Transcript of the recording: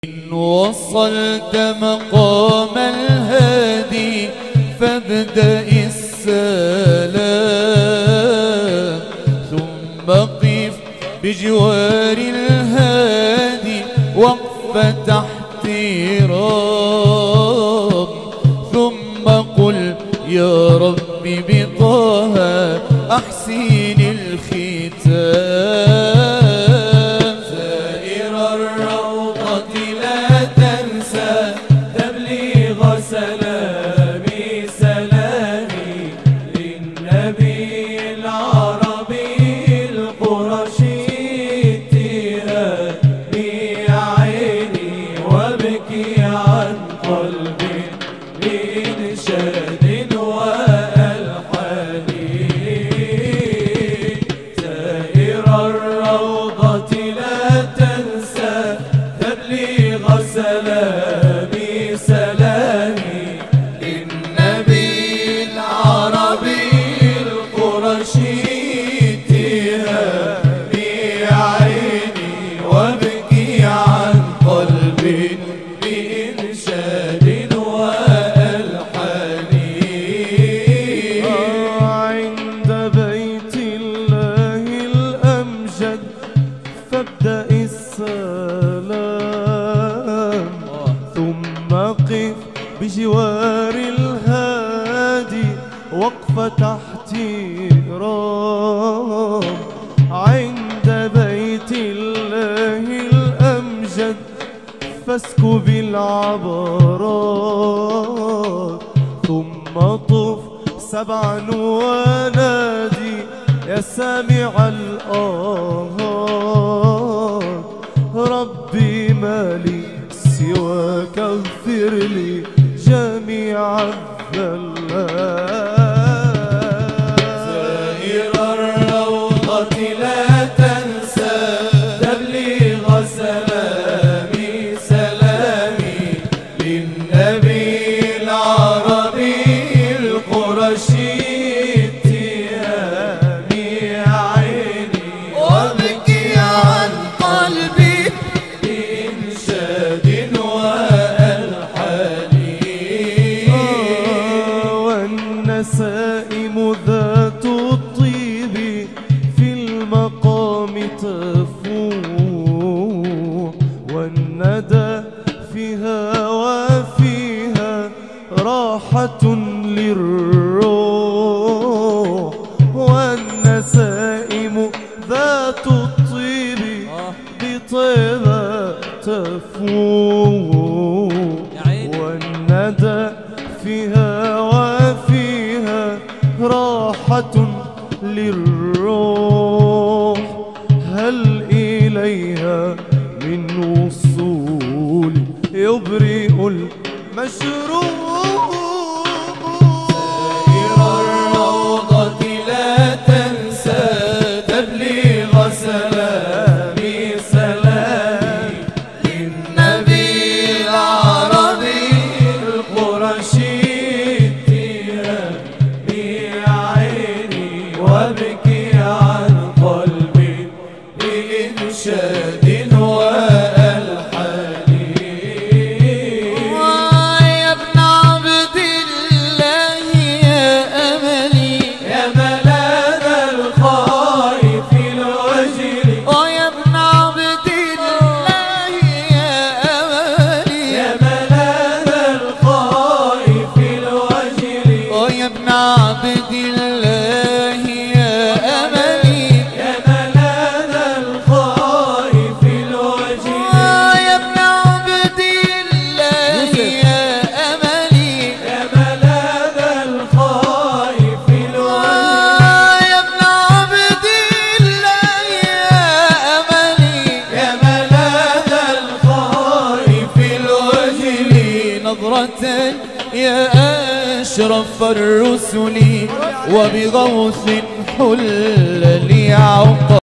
إن وصلت مقام الهادي فابدأ السلام، ثم قف بجوار الهادي وقفة احترام، ثم قل يا ربي بطه أحسن الختام. سائر الروضة لا تنسى تبليغ سلامي للنبي العربي القرشي اتهامي عيني وابكي عن قلبي بإنشاد وألحان. سائر الروضة لا تنسى تبليغ سلامي للنبي العربي القرشي اتهامي عيني وابكي عن قلبي بإنشاد وألحان. عند بيت الله الأمجد فابدأ السلام، ثم قف بجوار الهادي وقفة احترام. عند بيت الله الأمجد فاسكب العبرات، ثم طف سبعا ونادي يا سامع الآهات. ربي ما لي سواك اغفر لي جميع الذلات. سائر الروضة لا تنسى تبليغ سلامي للنبي العربي القرشي اتهامي عيني وابكي عن قلبي بإنشاد وألحان. والنسائم ذات الطيب في المقام تفوح، والندى فيها وفيها راحة للروح. والنسائم ذات الطيب بطيبة تفوح، والندى فيها وفيها راحة للروح. هل إليها من وصول يبرئ المجروح. سائر الروضة لا تنسى تبليغ سلامي للنبي العربي القرشي اتهامي عيني وابكي عن قلبي بإنشاد وألحان. يا ابن عبد الله يا أملي، يا ملاذ الخائف الوجل، يا ابن عبد الله يا أملي، يا ملاذ الخائف الوجل، يا ابن عبد الله يا أملي، يا ملاذ الخائف الوجل، يا ابن عبد الله يا أملي، يا ملاذ الخائف الوجل، يا ابن عبد الله يا أملي، يا ملاذ الخائف الوجل. نظرة يا أشرف الرسل وبغوث حل لي عقاب.